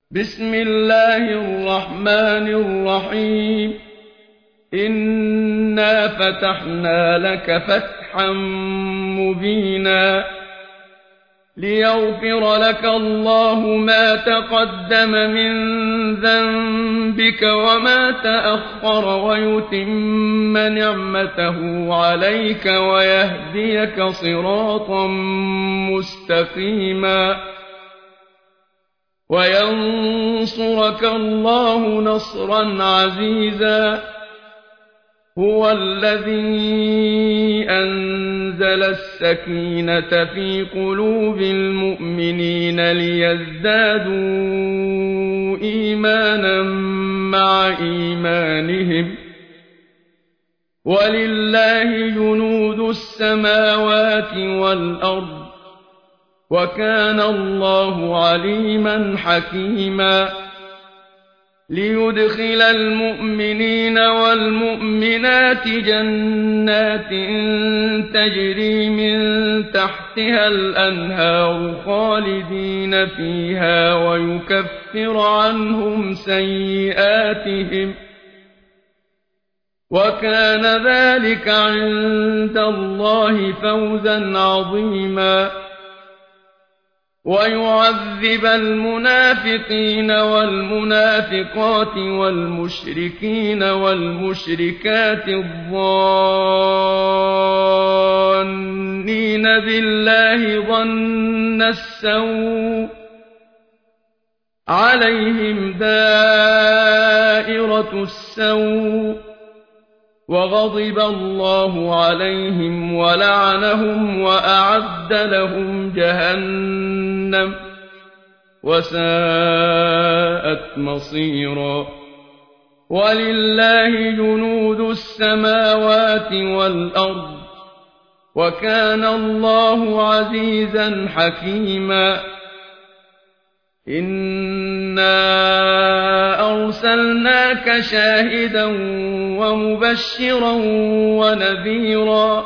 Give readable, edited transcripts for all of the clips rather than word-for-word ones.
بسم الله الرحمن الرحيم. إنا فتحنا لك فتحا مبينا ليغفر لك الله ما تقدم من ذنبك وما تأخر ويتم نعمته عليك ويهديك صراطا مستقيما وينصرك الله نصرا عزيزا. هو الذي أنزل السكينة في قلوب المؤمنين ليزدادوا إيمانا مع إيمانهم ولله جنود السماوات والأرض وكان الله عليما حكيما. ليدخل المؤمنين والمؤمنات جنات تجري من تحتها الأنهار خالدين فيها ويكفر عنهم سيئاتهم وكان ذلك عند الله فوزا عظيما. ويعذب المنافقين والمنافقات والمشركين والمشركات الظانين بالله ظن السوء عليهم دائرة السوء وغضب الله عليهم ولعنهم وأعد لهم جهنم وساءت مصيرا. ولله جنود السماوات والأرض وكان الله عزيزا حكيما. إنا أرسلناك شاهدا ومبشرا ونذيرا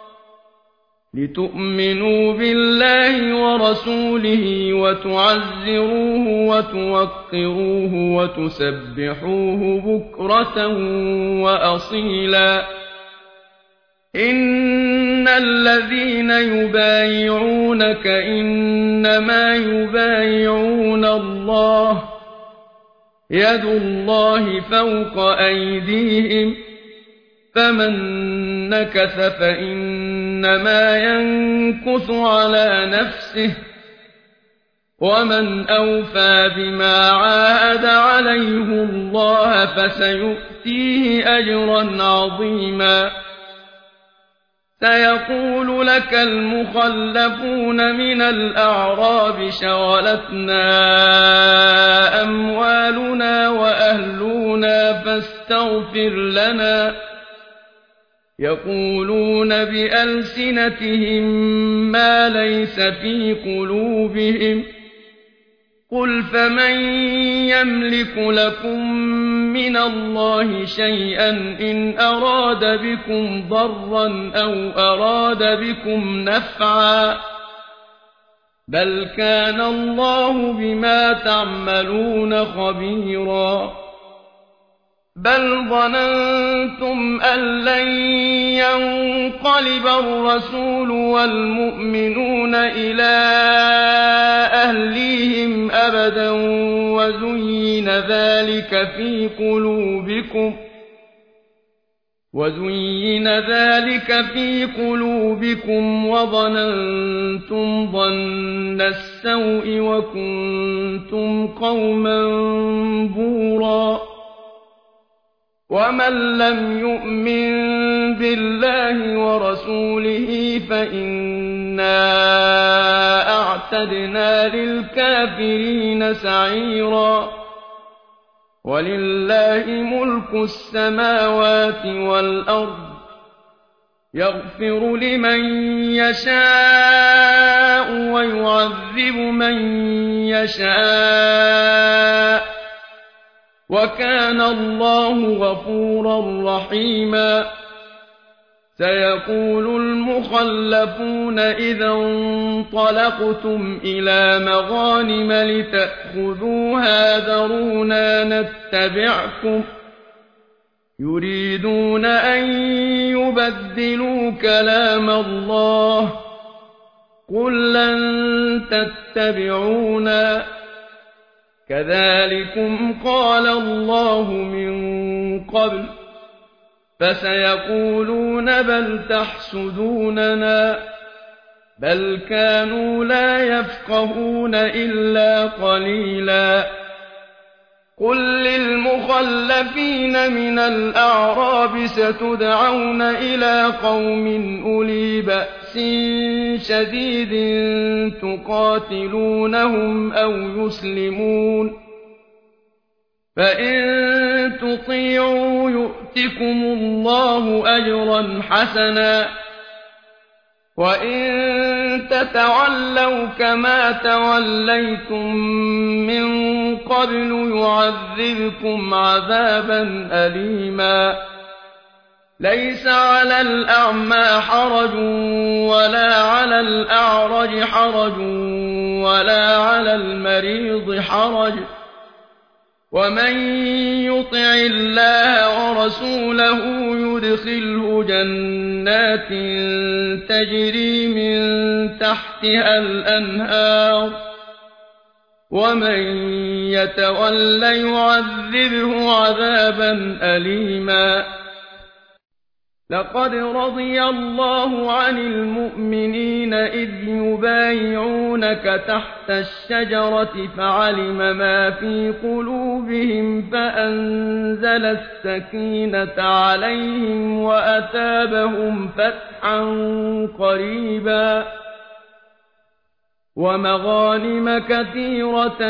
لتؤمنوا بالله ورسوله وتعزروه وتوقروه وتسبحوه بكرة وأصيلا. إن الذين يبايعونك إنما يبايعون الله يد الله فوق أيديهم فمن نكث فإنما ينكث على نفسه ومن أوفى بما عاهد عليه الله فسيؤتيه أجرا عظيما. سيقول لك المخلفون من الأعراب شغلتنا أموالنا وأهلنا فاستغفر لنا. يقولون بألسنتهم ما ليس في قلوبهم قل فمن يملك لكم من الله شيئا إن أراد بكم ضرا أو أراد بكم نفعا بل كان الله بما تعملون خبيرا. بل ظننتم أن لن ينقلب الرسول والمؤمنون إلى أهليهم أبدا وزين ذلك في قلوبكم وظننتم ظن السوء وكنتم قوما بورا. ومن لم يؤمن بالله ورسوله فإنا أعتدنا للكافرين سعيرا. ولله ملك السماوات والأرض يغفر لمن يشاء ويعذب من يشاء وكان الله غفورا رحيما. سيقول المخلفون إذا انطلقتم إلى مغانم لتأخذوها ذرونا نتبعكم يريدون أن يبدلوا كلام الله قل لن تتبعونا كذلكم قال الله من قبل فسيقولون بل تحسدوننا بل كانوا لا يفقهون إلا قليلا قل للمخلفين من الأعراب ستدعون إلى قوم أولي بأس شديد تقاتلونهم أو يسلمون فإن تطيعوا يؤتكم الله أجرا حسنا وإن تتولوا كما توليتم من قبل يعذبكم عذابا أليما ليس على الأعمى حرج ولا على الأعرج حرج ولا على المريض حرج ومن يطع الله ورسوله يدخله جنات تجري من تحتها الأنهار ومن يتول يعذبه عذابا أليما لقد رضي الله عن المؤمنين إذ يبايعونك تحت الشجرة فعلم ما في قلوبهم فأنزل السكينة عليهم وأثابهم فتحا قريبا ومغانم كثيرة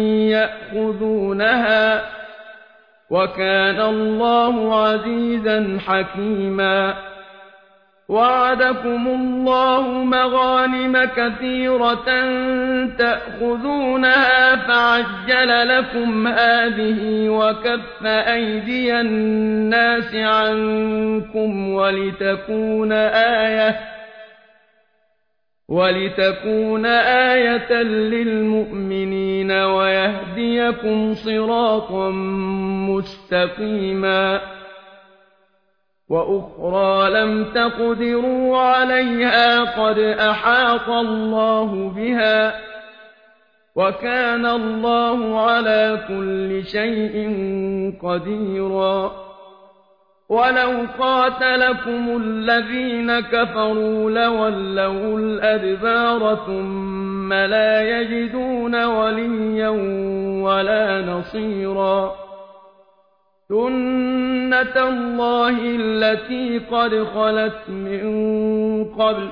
يأخذونها وكان الله عزيزا حكيما وعدكم الله مغانم كثيرة تأخذونها فعجل لكم هذه وكف أيدي الناس عنكم ولتكون آية للمؤمنين ويهديكم صراطا مستقيما وأخرى لم تقدروا عليها قد أحاط الله بها وكان الله على كل شيء قديرا ولو قاتلكم الذين كفروا لولوا الأدبار ثم لا يجدون وليا ولا نصيرا سنة الله التي قد خلت من قبل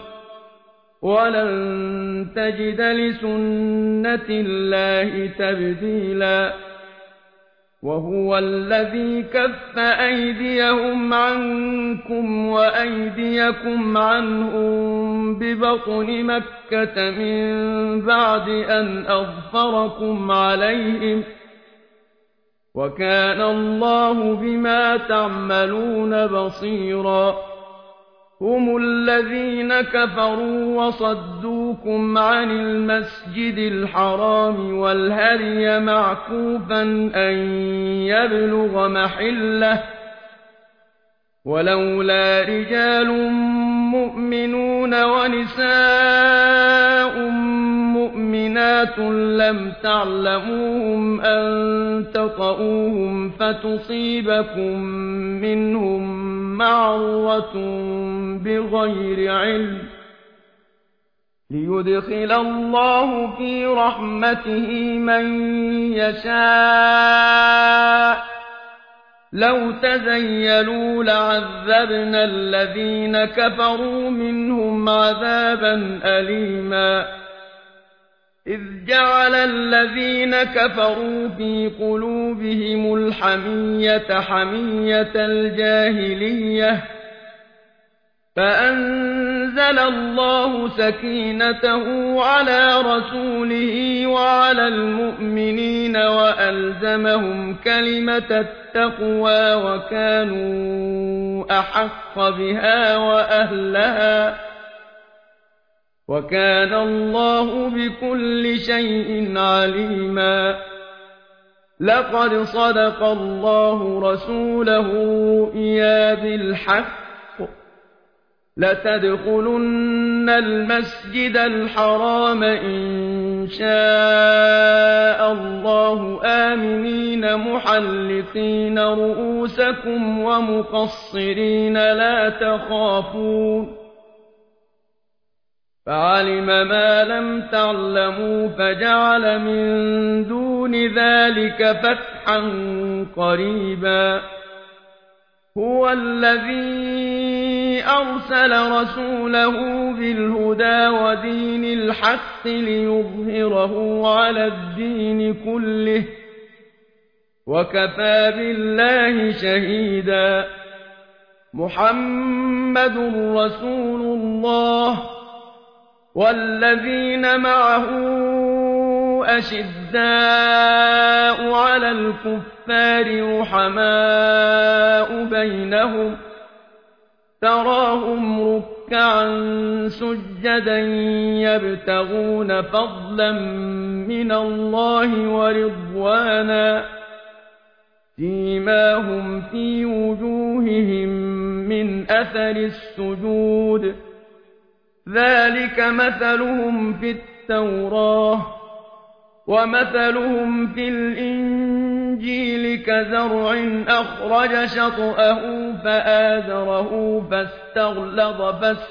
ولن تجد لسنة الله تبديلا وهو الذي كف أيديهم عنكم وأيديكم عنهم ببطن مكة من بعد أن أظفركم عليهم وكان الله بما تعملون بصيرا هم الذين كفروا وصدوكم عن المسجد الحرام والهدي معكوفا أن يبلغ محله ولولا رجال مؤمنون ونساء مؤمنات لم تعلموهم أن تطؤوهم فتصيبكم منهم معرة بغير علم ليدخل الله في رحمته من يشاء لو تزيلوا لعذبنا الذين كفروا منهم عذابا أليما إذ جعل الذين كفروا في قلوبهم الحمية حمية الجاهلية فأنزل الله سكينته على رسوله وعلى المؤمنين وألزمهم كلمة التقوى وكانوا أحق بها وأهلها وكان الله بكل شيء عليما لقد صدق الله رسوله الرؤيا بالحق لتدخلن المسجد الحرام إن شاء الله آمنين محلقين رؤوسكم ومقصرين لا تخافون فعلم ما لم تعلموا فجعل من دون ذلك فتحا قريبا هو الذي أرسل رسوله بالهدى ودين الحق ليظهره على الدين كله وكفى بالله شهيدا محمد رسول الله والذين معه أشداء على الكفار رحماء بينهم تراهم ركعا سجدا يبتغون فضلا من الله ورضوانا سيماهم في وجوههم من أثر السجود ذلك مثلهم في التوراة ومثلهم في الإنجيل كزرع أخرج شطأه فآزره فاستغلظ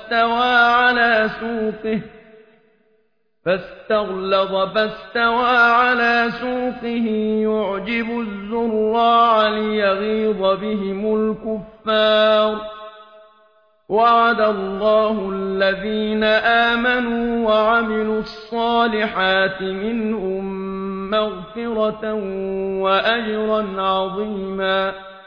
فاستوى على سوقه يعجب الزراع ليغيظ بهم الكفار وعد الله الذين آمنوا وعملوا الصالحات منهم مغفرة وأجرا عظيما